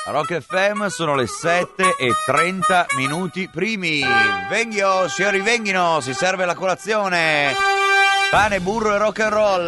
Rock FM sono le 7:30 primi. Venghio, signori, venghino, si serve la colazione. Pane, burro e rock and roll.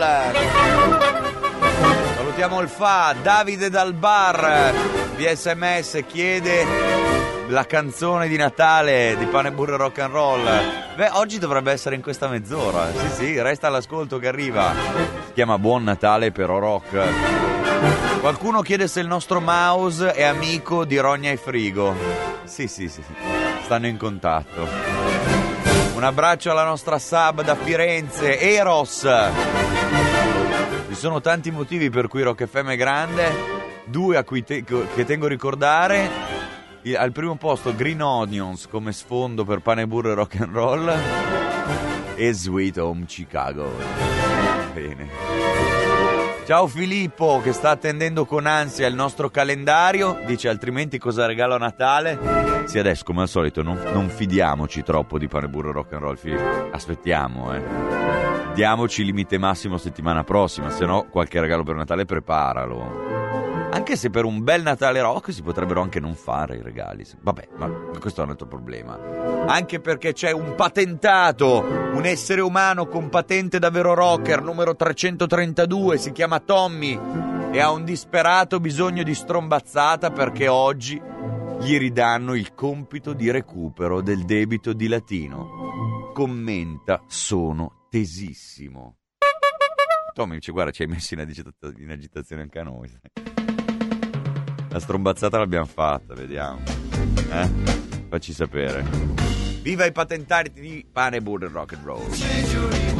Salutiamo il Fa, Davide dal bar. Via SMS chiede la canzone di Natale di Pane, burro e rock and roll. Beh, oggi dovrebbe essere in questa mezz'ora. Sì, resta all'ascolto che arriva. Si chiama Buon Natale però rock. Qualcuno chiede se il nostro mouse è amico di Rogna e Frigo. Sì, stanno in contatto. Un abbraccio alla nostra sub da Firenze, Eros. Ci sono tanti motivi per cui Rock FM è grande. Due a cui che tengo a ricordare. Al primo posto Green Onions come sfondo per Pane, burro e rock and roll. E Sweet Home Chicago. Bene. Ciao Filippo che sta attendendo con ansia il nostro calendario. Dice altrimenti cosa regalo a Natale. Sì, adesso come al solito non fidiamoci troppo di Pane, burro e rock and roll, Filippo. Aspettiamo, diamoci limite massimo settimana prossima. Se no qualche regalo per Natale preparalo. Anche se per un bel Natale rock si potrebbero anche non fare i regali. Vabbè, ma questo è un altro problema. Anche perché c'è un patentato, un essere umano con patente da vero rocker, numero 332, si chiama Tommy e ha un disperato bisogno di strombazzata perché oggi gli ridanno il compito di recupero del debito di latino. Commenta, sono tesissimo. Tommy dice, guarda, ci hai messo in agitazione anche a noi. La strombazzata l'abbiamo fatta, vediamo. Facci sapere. Viva i patentati di Pane, burro e rock and roll.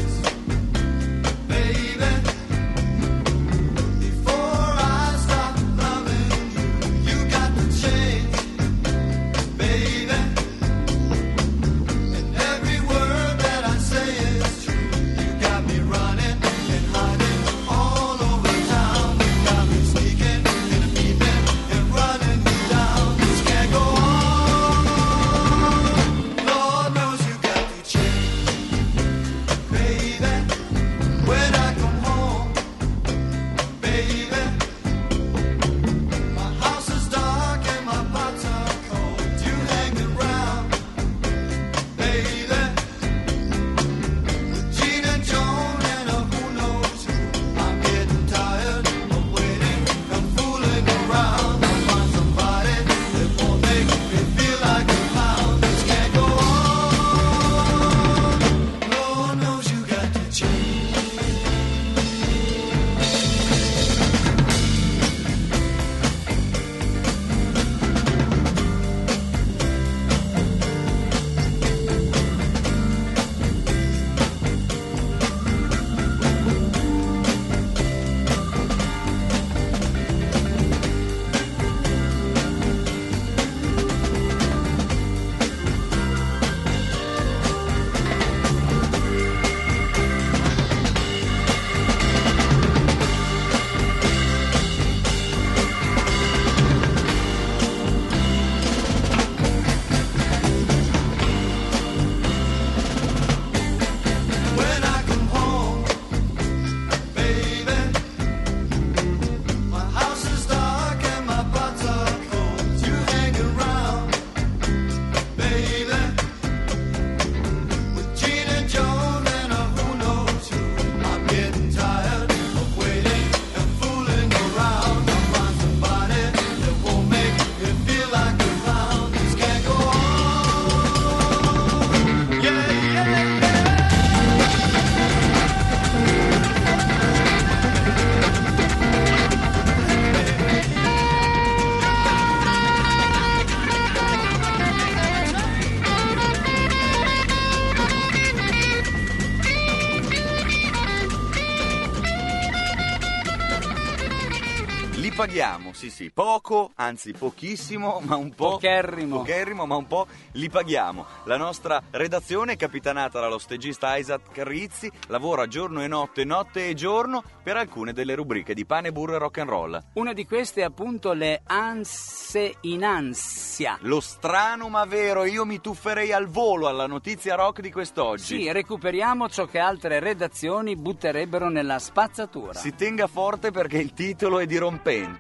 Paghiamo, sì, poco, anzi pochissimo, ma un po'. Pocherrimo, ma un po' li paghiamo. La nostra redazione è capitanata dallo stagista Isaac Carrizzi, lavora giorno e notte e giorno per alcune delle rubriche di Pane, burro e rock and roll. Una di queste è appunto le anse in ansia. Lo strano ma vero, io mi tufferei al volo alla notizia rock di quest'oggi. Sì, recuperiamo ciò che altre redazioni butterebbero nella spazzatura. Si tenga forte perché il titolo è dirompente.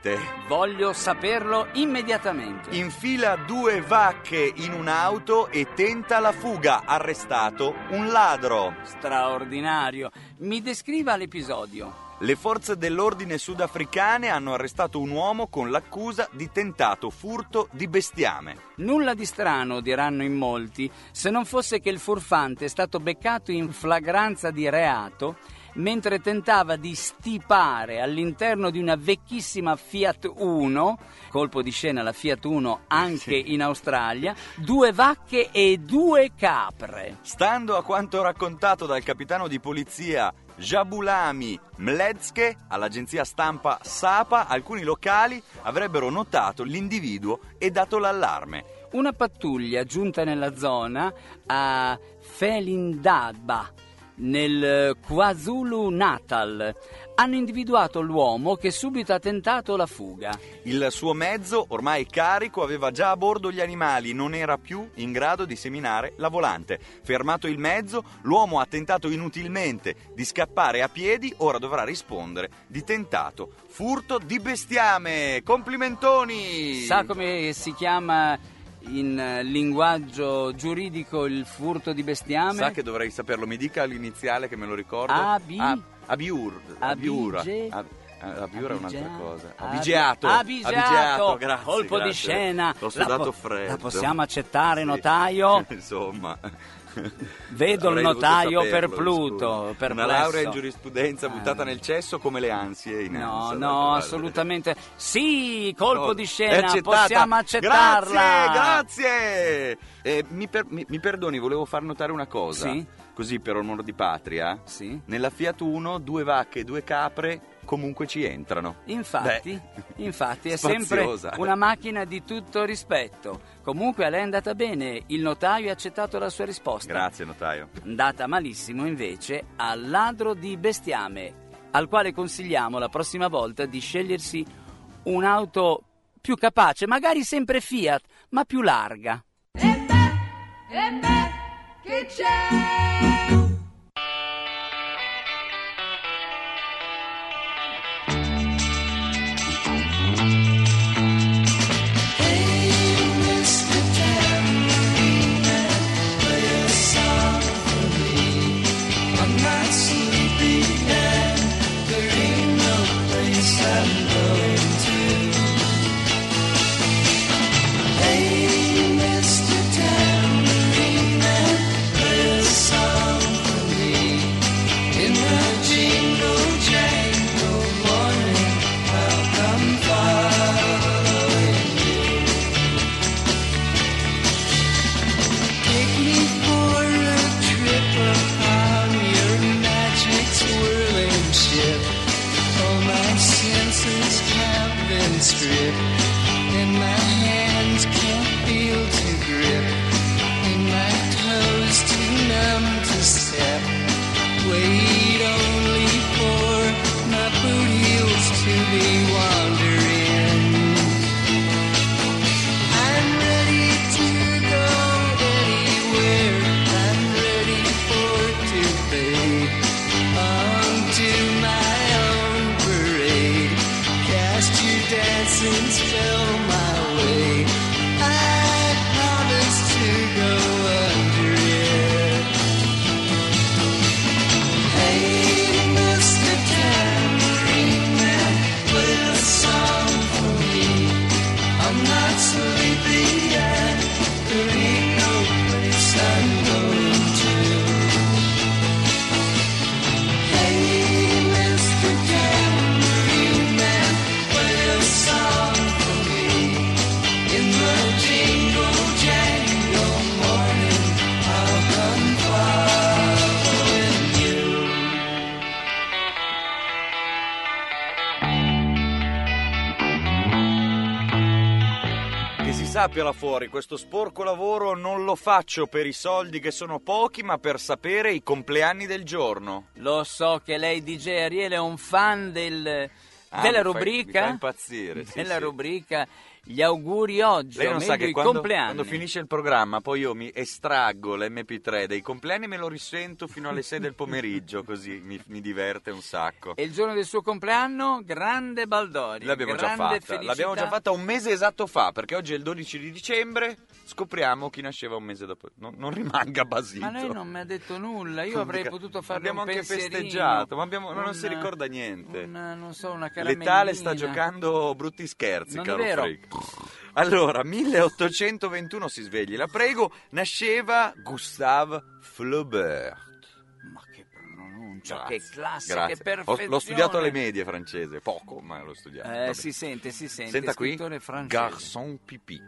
Voglio saperlo immediatamente. Infila 2 vacche in un'auto e tenta la fuga. Arrestato un ladro. Straordinario. Mi descriva l'episodio. Le forze dell'ordine sudafricane hanno arrestato un uomo con l'accusa di tentato furto di bestiame. Nulla di strano, diranno in molti, se non fosse che il furfante è stato beccato in flagranza di reato mentre tentava di stipare all'interno di una vecchissima Fiat Uno, colpo di scena la Fiat Uno anche in Australia, 2 vacche e 2 capre. Stando a quanto raccontato dal capitano di polizia Jabulami Mledzke all'agenzia stampa Sapa, alcuni locali avrebbero notato l'individuo e dato l'allarme. Una pattuglia giunta nella zona a Felindaba, nel KwaZulu-Natal, hanno individuato l'uomo che subito ha tentato la fuga. Il suo mezzo, ormai carico, aveva già a bordo gli animali, non era più in grado di seminare la volante. Fermato il mezzo, l'uomo ha tentato inutilmente di scappare a piedi, ora dovrà rispondere di tentato furto di bestiame. Complimentoni! Sa come si chiama in linguaggio giuridico il furto di bestiame? Sa che dovrei saperlo, mi dica l'iniziale che me lo ricordo. Abiur. Abiur è un'altra cosa. Abigeato, grazie. Colpo grazie. di scena. L'ho sudato freddo. La possiamo accettare, Sì. notaio? Insomma. Vedo il Avrei notaio dovuto saperlo, perpluto, scusi. perplesso. Una laurea in giurisprudenza buttata nel cesso come le ansie in No, ANSA, no, assolutamente. Sì, colpo di scena, accettata. possiamo accettarla. Grazie. Mi perdoni, volevo far notare una cosa. Sì? Così per onore di patria. Sì. Nella Fiat Uno 2 vacche e 2 capre comunque ci entrano. Infatti è spaziosa. sempre una macchina di tutto rispetto. Comunque a lei è andata bene, il notaio ha accettato la sua risposta. Grazie, notaio. Andata malissimo invece al ladro di bestiame, al quale consigliamo la prossima volta di scegliersi un'auto più capace, magari sempre Fiat, ma più larga. Che c'è? Sappia là fuori, questo sporco lavoro non lo faccio per i soldi che sono pochi, ma per sapere i compleanni del giorno. Lo so che lei, DJ Ariele, è un fan della Mi fa rubrica impazzire, sì, della sì. rubrica gli auguri oggi, Lei o non sa meglio che i quando compleanni. finisce il programma poi io mi estraggo l'MP3 dei compleanni e me lo risento fino alle 6 del pomeriggio, così mi diverte un sacco. E il giorno del suo compleanno, grande Baldori. L'abbiamo già grande fatta, felicità. l'abbiamo già fatta un mese esatto fa, perché oggi è il 12 di dicembre, scopriamo chi nasceva un mese dopo. Non rimanga basito. Ma lei non mi ha detto nulla, io avrei potuto fare Abbiamo un anche pensierino, festeggiato, ma non si ricorda niente. non so, una caramellina. L'etale sta giocando brutti scherzi, Non è caro vero. Freak. Allora, 1821 si svegli, la prego, nasceva Gustave Flaubert. Ma che pronuncia, Grazie, che classe, grazie. che perfezione. L'ho studiato alle medie francese, poco, ma l'ho studiato. Vabbè. Si sente. Senta qui, scrittore francese. Garçon Pipì.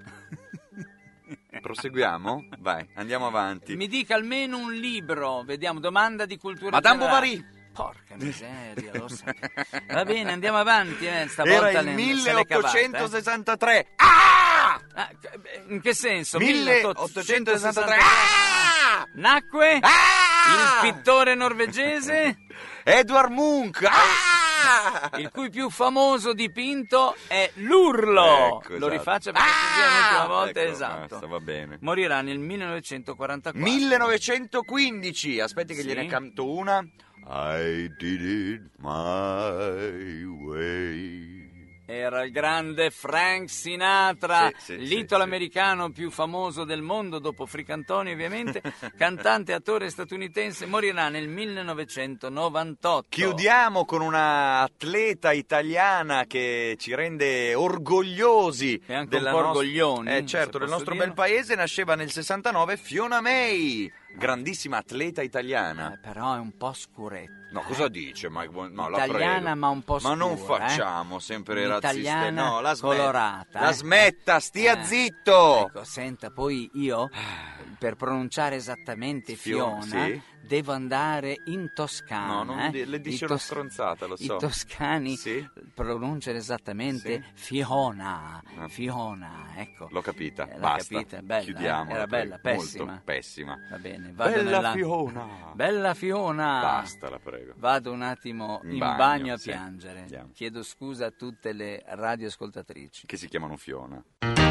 Proseguiamo? Vai, andiamo avanti. Mi dica almeno un libro, vediamo, domanda di cultura Madame generale. Bovary. Porca miseria, lo so. Va bene, andiamo avanti, stavolta Era il se l'è cavata, 1863. Ah! In che senso? 1863. Ah! Nacque Ah! il pittore norvegese, Edward Munch. Ah! il cui più famoso dipinto è l'Urlo. Ecco, Lo esatto. rifaccio perché così è l'ultima volta, Ecco, esatto. basta, va bene. Morirà nel 1944. 1915, aspetti che Sì. gliene canto una. I did it my way. Era il grande Frank Sinatra, Sì, l'italo-americano più famoso del mondo dopo Fricantoni ovviamente, cantante e attore statunitense, morirà nel 1998. Chiudiamo con una atleta italiana che ci rende orgogliosi E anche della un po' nostra- orgoglioni, se certo, del posso nostro dirlo. bel paese. Nasceva nel 69 Fiona May, grandissima atleta italiana. Però è un po' scuretto. No, cosa dice? No, la Italiana, prego. ma un po' Ma non scura, facciamo sempre razziste. Un'italiana No, la smetta. colorata. La smetta, stia zitto. Ecco, senta, poi io, per pronunciare esattamente Fiona, Fiona, sì. devo andare in Toscana. No, non le dice una stronzata, lo so. I toscani Sì. pronunciano esattamente Sì. Fiona, Ah. Fiona, ecco. L'ho capita, L'ha basta. capita, bella, Chiudiamo. era bella, pessima. Molto pessima. Va bene, vado Bella Fiona. Bella Fiona. Basta, la prego. Vado un attimo In in bagno, bagno a sì. piangere. Andiamo. Chiedo scusa a tutte le radioascoltatrici. Che si chiamano Fiona.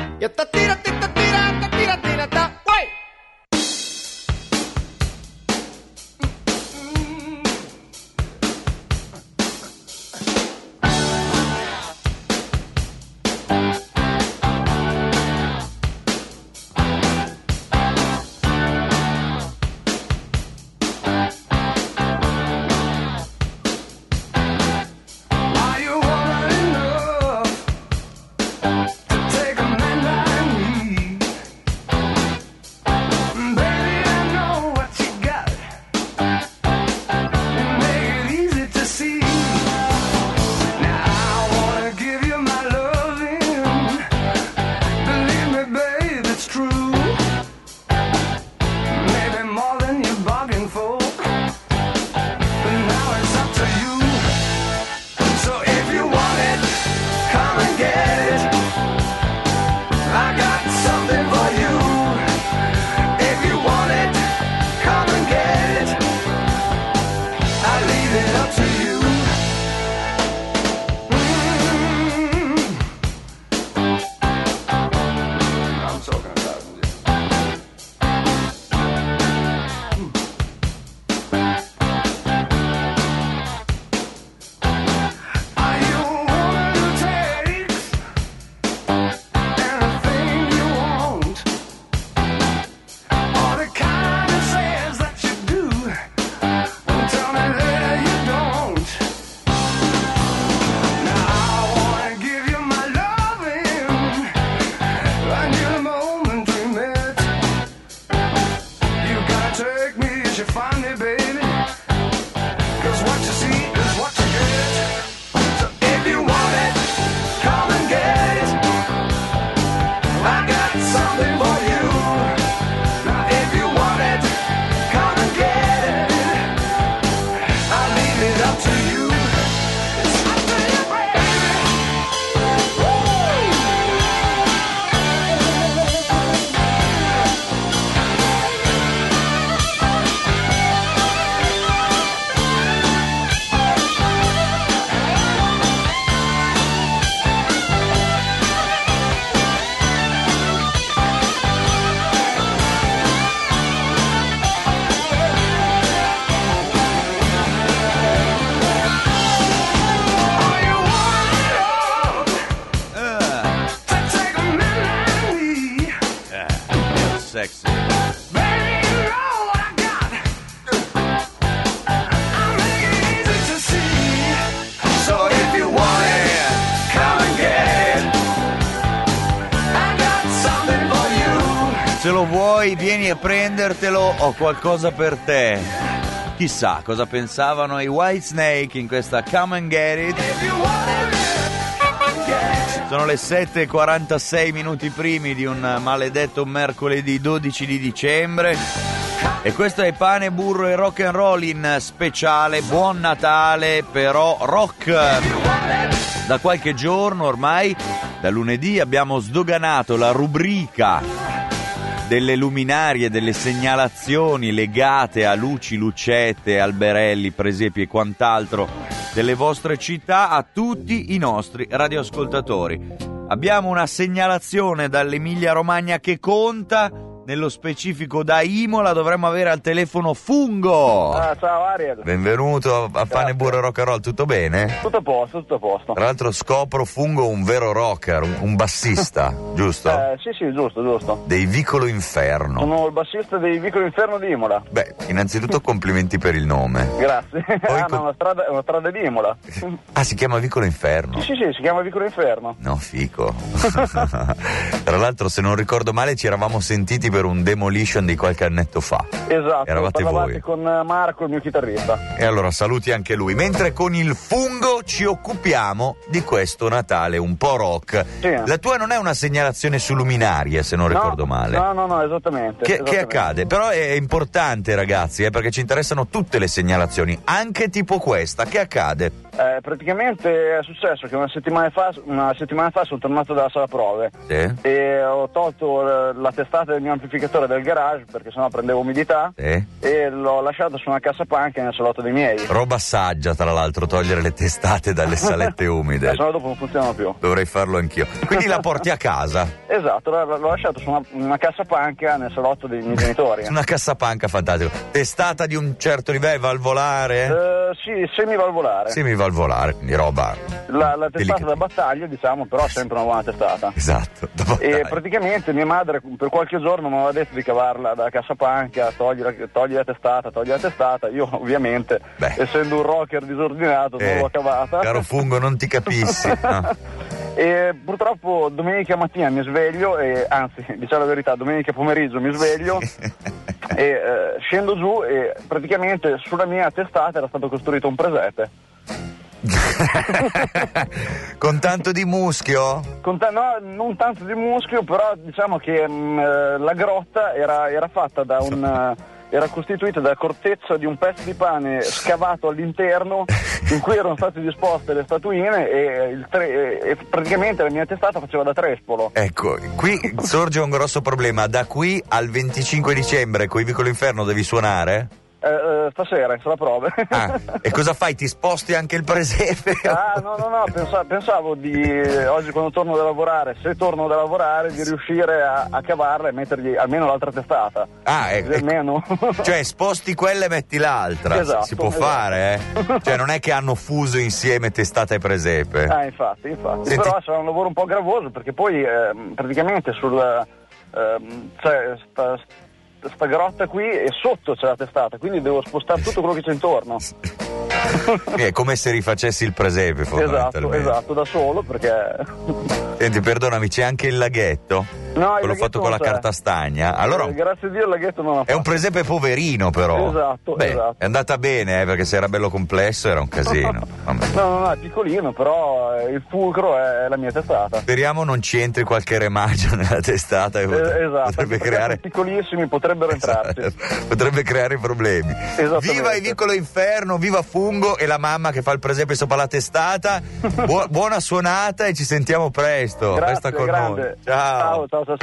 Are you woman enough to take a man like me? sexy. So if you want it, come and get it. I got something for you. Se lo vuoi, vieni a prendertelo, ho qualcosa per te. Chissà cosa pensavano i Whitesnake in questa Come and Get It. Sono le 7:46 minuti primi di un maledetto mercoledì 12 di dicembre. E questo è Pane, Burro e Rock and Roll in speciale Buon Natale, però rock. Da qualche giorno ormai, da lunedì, abbiamo sdoganato la rubrica delle luminarie, delle segnalazioni legate a luci, lucette, alberelli, presepi e quant'altro delle vostre città a tutti i nostri radioascoltatori. Abbiamo una segnalazione dall'Emilia Romagna che conta, nello specifico da Imola. Dovremmo avere al telefono Fungo. Ciao Ariel. Benvenuto a Pane, Burro e Rock and Roll, tutto bene? Tutto a posto, tutto a posto. Tra l'altro scopro Fungo un vero rocker, un bassista, giusto? Sì, giusto. Dei Vicolo Inferno. Sono il bassista dei Vicolo Inferno di Imola. Beh, innanzitutto complimenti per il nome. Grazie. Poi è una strada di Imola. Ah, si chiama Vicolo Inferno? Sì, si chiama Vicolo Inferno. No, fico. Tra l'altro, se non ricordo male, ci eravamo sentiti per un Demolition di qualche annetto fa. Esatto, eravate parlavate voi con Marco, il mio chitarrista. E allora saluti anche lui. Mentre con il Fungo ci occupiamo di questo Natale un po' rock. Sì. La tua non è una segnalazione su luminarie, se non ricordo male. No, esattamente. Che accade? Però è importante, ragazzi, perché ci interessano tutte le segnalazioni, anche tipo questa. Che accade? Praticamente è successo che una settimana fa sono tornato dalla sala prove. Sì. E ho tolto la testata del mio amplificatore del garage perché sennò prendevo umidità. Sì. E l'ho lasciato su una cassapanca nel salotto dei miei. Roba saggia, tra l'altro, togliere le testate dalle salette umide. Sennò dopo non funzionano più. Dovrei farlo anch'io. Quindi la porti a casa? Esatto, l'ho lasciato su una cassapanca nel salotto dei miei genitori. Una cassapanca, fantastico. Testata di un certo livello, valvolare? Sì, semivalvolare. Semivalvolare, quindi roba. La testata da battaglia, diciamo, però sempre una buona testata. Esatto. E praticamente mia madre per qualche giorno mi aveva detto di cavarla dalla cassapanca, togli la testata. Io ovviamente, essendo un rocker disordinato, non l'ho cavata. Caro Fungo, non ti capissi. No. E purtroppo domenica mattina mi sveglio, anzi, diciamo la verità, domenica pomeriggio mi sveglio e scendo giù e praticamente sulla mia testata era stato costruito un presepe. Con tanto di muschio? No, non tanto di muschio, però diciamo che la grotta era fatta da era costituita da corteccia di un pezzo di pane scavato all'interno in cui erano state disposte le statuine e praticamente la mia testata faceva da trespolo. Ecco, qui sorge un grosso problema. Da qui al 25 dicembre coi Vicolo Inferno devi suonare? Stasera, in sala prove. E cosa fai? Ti sposti anche il presepe? No, pensavo di oggi quando torno da lavorare, se torno da lavorare, di riuscire a cavarla e mettergli almeno l'altra testata. Almeno. Cioè sposti quella e metti l'altra. Esatto, si può fare, Cioè non è che hanno fuso insieme testata e presepe. Infatti. Però sarà un lavoro un po' gravoso perché poi praticamente sta grotta qui e sotto c'è la testata, quindi devo spostare tutto quello che c'è intorno. È come se rifacessi il presepe, fondamentalmente. Esatto, da solo, perché... Senti, perdonami, c'è anche il laghetto? No, quello fatto con la carta stagna. Allora, grazie a Dio il laghetto non è un presepe poverino, però. Esatto. È andata bene, perché se era bello complesso era un casino. No, è piccolino, però il fulcro è la mia testata. Speriamo non ci entri qualche remagio nella testata. Esatto, potrebbe creare... piccolissimi potrebbero entrarci. Potrebbe creare problemi. Viva il Vicolo Inferno, viva Fungo e la mamma che fa il presepe sopra la testata. Buona suonata e ci sentiamo presto. Grazie, resta con grande. noi. Ciao.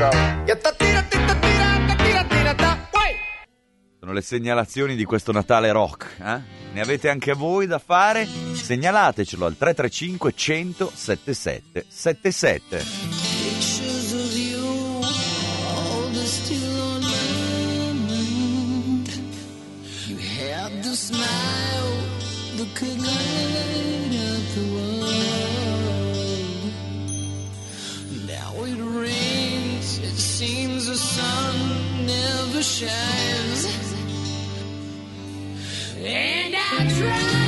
Sono le segnalazioni di questo Natale rock, Ne avete anche voi da fare? Segnalatecelo al 335 100 77 77. Pictures of you, all the still on my mind. You have the smile that could light up the world. Now it rains, it seems the sun never shines. And I try.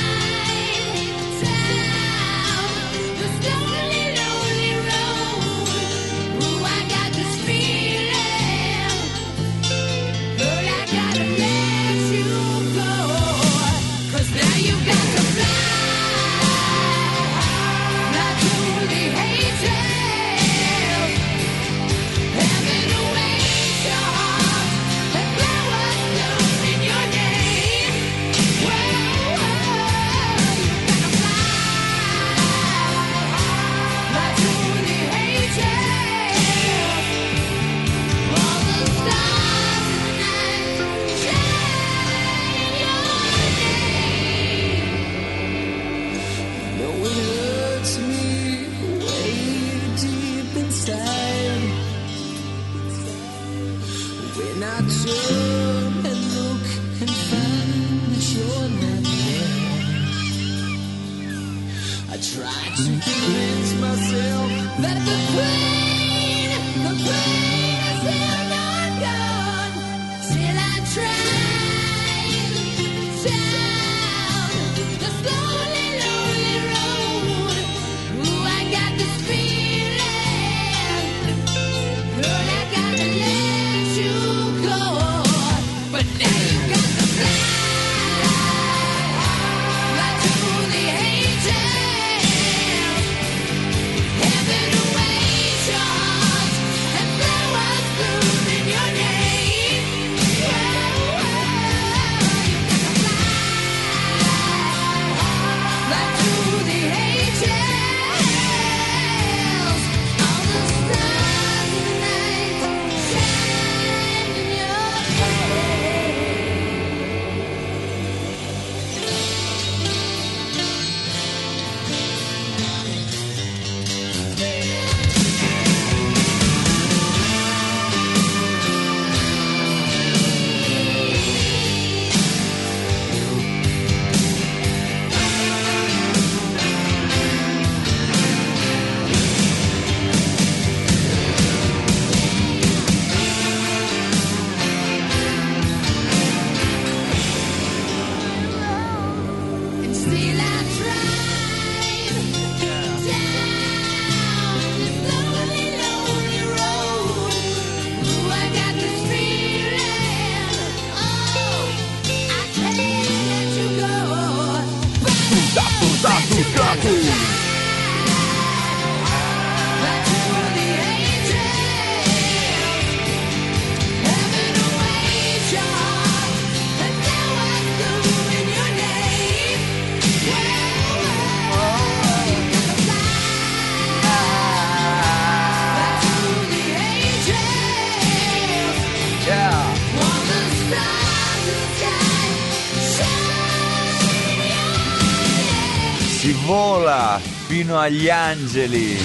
Vola fino agli angeli.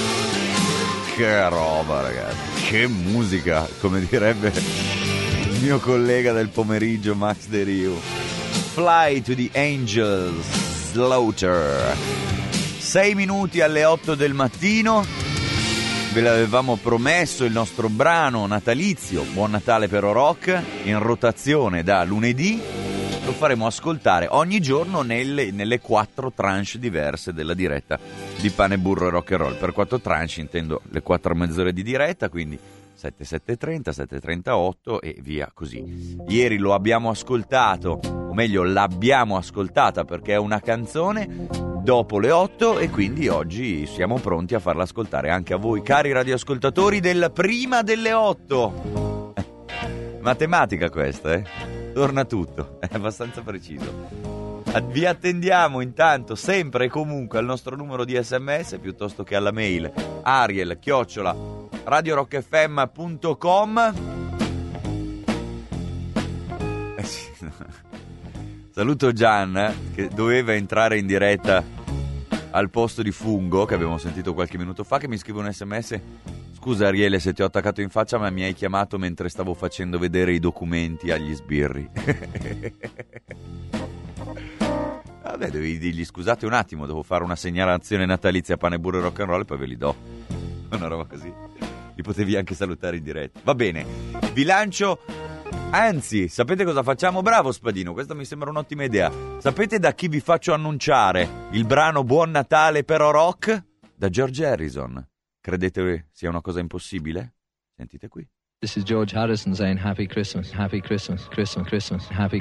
Che roba, ragazzi, che musica, come direbbe il mio collega del pomeriggio Max De Rio. Fly to the Angels, Slaughter. 6 minuti alle 8 del mattino. Ve l'avevamo promesso, il nostro brano natalizio Buon Natale per Rock, in rotazione da lunedì. Lo faremo ascoltare ogni giorno nelle 4 tranche diverse della diretta di Pane, Burro e Rock and Roll. Per 4 tranche intendo le 4 mezz'ore di diretta, quindi 7:30, 7:38 e via così. Ieri lo abbiamo ascoltato, o meglio l'abbiamo ascoltata perché è una canzone dopo le 8 e quindi oggi siamo pronti a farla ascoltare anche a voi, cari radioascoltatori del prima delle 8. Matematica questa, torna tutto, è abbastanza preciso. Vi attendiamo intanto sempre e comunque al nostro numero di SMS piuttosto che alla mail ariel@radiorockfm.com. Sì, no. Saluto Gian che doveva entrare in diretta al posto di Fungo che abbiamo sentito qualche minuto fa, che mi scrive un SMS: scusa Ariele se ti ho attaccato in faccia, ma mi hai chiamato mentre stavo facendo vedere i documenti agli sbirri. Vabbè, devi dirgli scusate un attimo, devo fare una segnalazione natalizia a Pane, Burro e Rock and Roll e poi ve li do. Una roba così. li potevi anche salutare in diretta. Va bene, vi lancio... Anzi, sapete cosa facciamo? Bravo Spadino, questa mi sembra un'ottima idea. Sapete da chi vi faccio annunciare il brano Buon Natale però rock? Da George Harrison. Credete sia una cosa impossibile? Sentite qui. This is George Harrison saying Happy Christmas, Happy Christmas, Christmas, Christmas, Happy.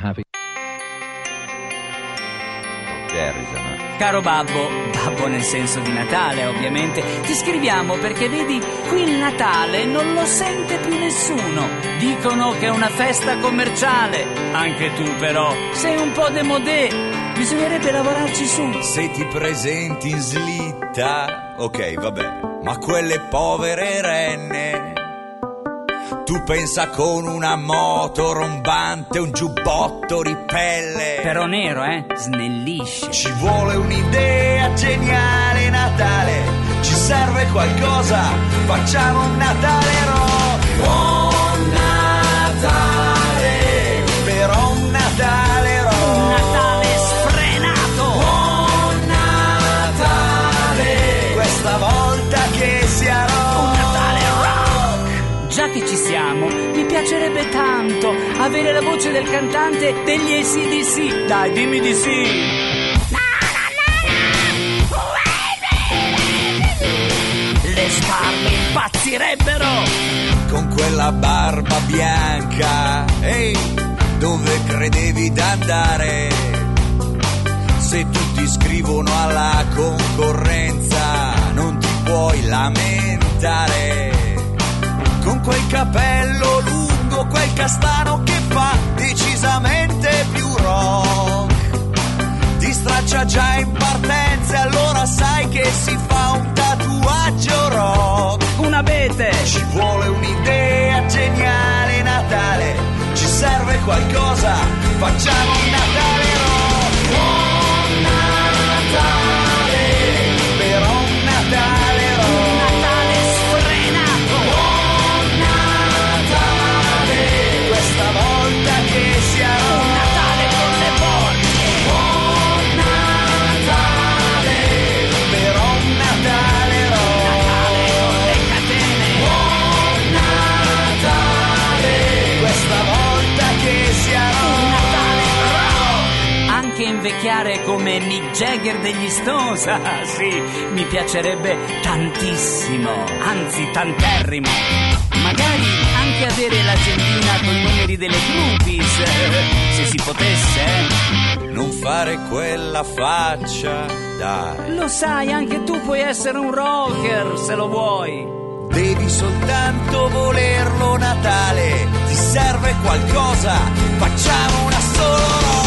Harrison. Caro babbo nel senso di Natale ovviamente, ti scriviamo perché vedi, qui il Natale non lo sente più nessuno. Dicono che è una festa commerciale. Anche tu però sei un po' démodé. Bisognerebbe lavorarci su. Se ti presenti in slitta, ok, vabbè, ma quelle povere renne, tu pensa con una moto rombante, un giubbotto ripelle. Però nero, snellisce. Ci vuole un'idea geniale Natale, ci serve qualcosa, facciamo un Natale rock. Buon Natale, però un Natale rock. Un Natale sfrenato. Buon Natale, questa volta che sia rock. Un Natale rock. Già che ci siamo, mi piacerebbe tanto avere la voce del cantante degli AC/DC. Dai, dimmi di sì. Le sbarbe impazzirebbero. Con quella barba bianca, ehi, dove credevi d'andare? Se tutti scrivono alla concorrenza, non ti puoi lamentare. Con quel capello lungo, quel castano che fa decisamente più rock. Ti straccia già in partenza e allora sai che si fa un tatuaggio rock. Un abete. Ci vuole un'idea geniale Natale, ci serve qualcosa, facciamo un Natale rock. Buon Natale, però un Natale rock. Un Natale sfrenato. Buon Natale, questa volta che sia rock. Un Natale con le borse. Buon Natale, però un Natale rock. Un Natale con le catene. Buon Natale, questa volta che sia rock. Un Natale rock. Anche invecchiare come Mick Jagger degli Stones. Ah, sì, mi piacerebbe tantissimo, anzi tanterrimo. Magari anche avere l'agendina con i numeri delle groupies, se si potesse. Non fare quella faccia, dai. Lo sai, anche tu puoi essere un rocker se lo vuoi. Devi soltanto volerlo Natale, ti serve qualcosa, facciamo una solo rock.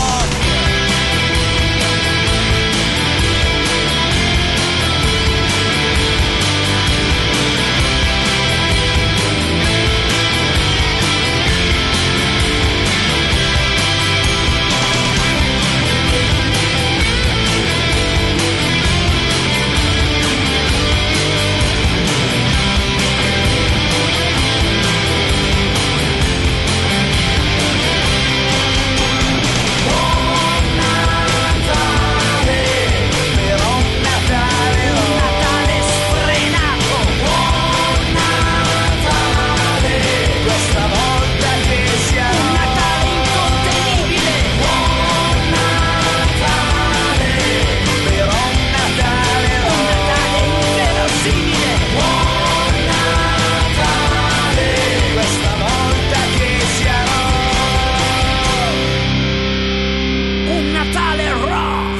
Un Natale rock.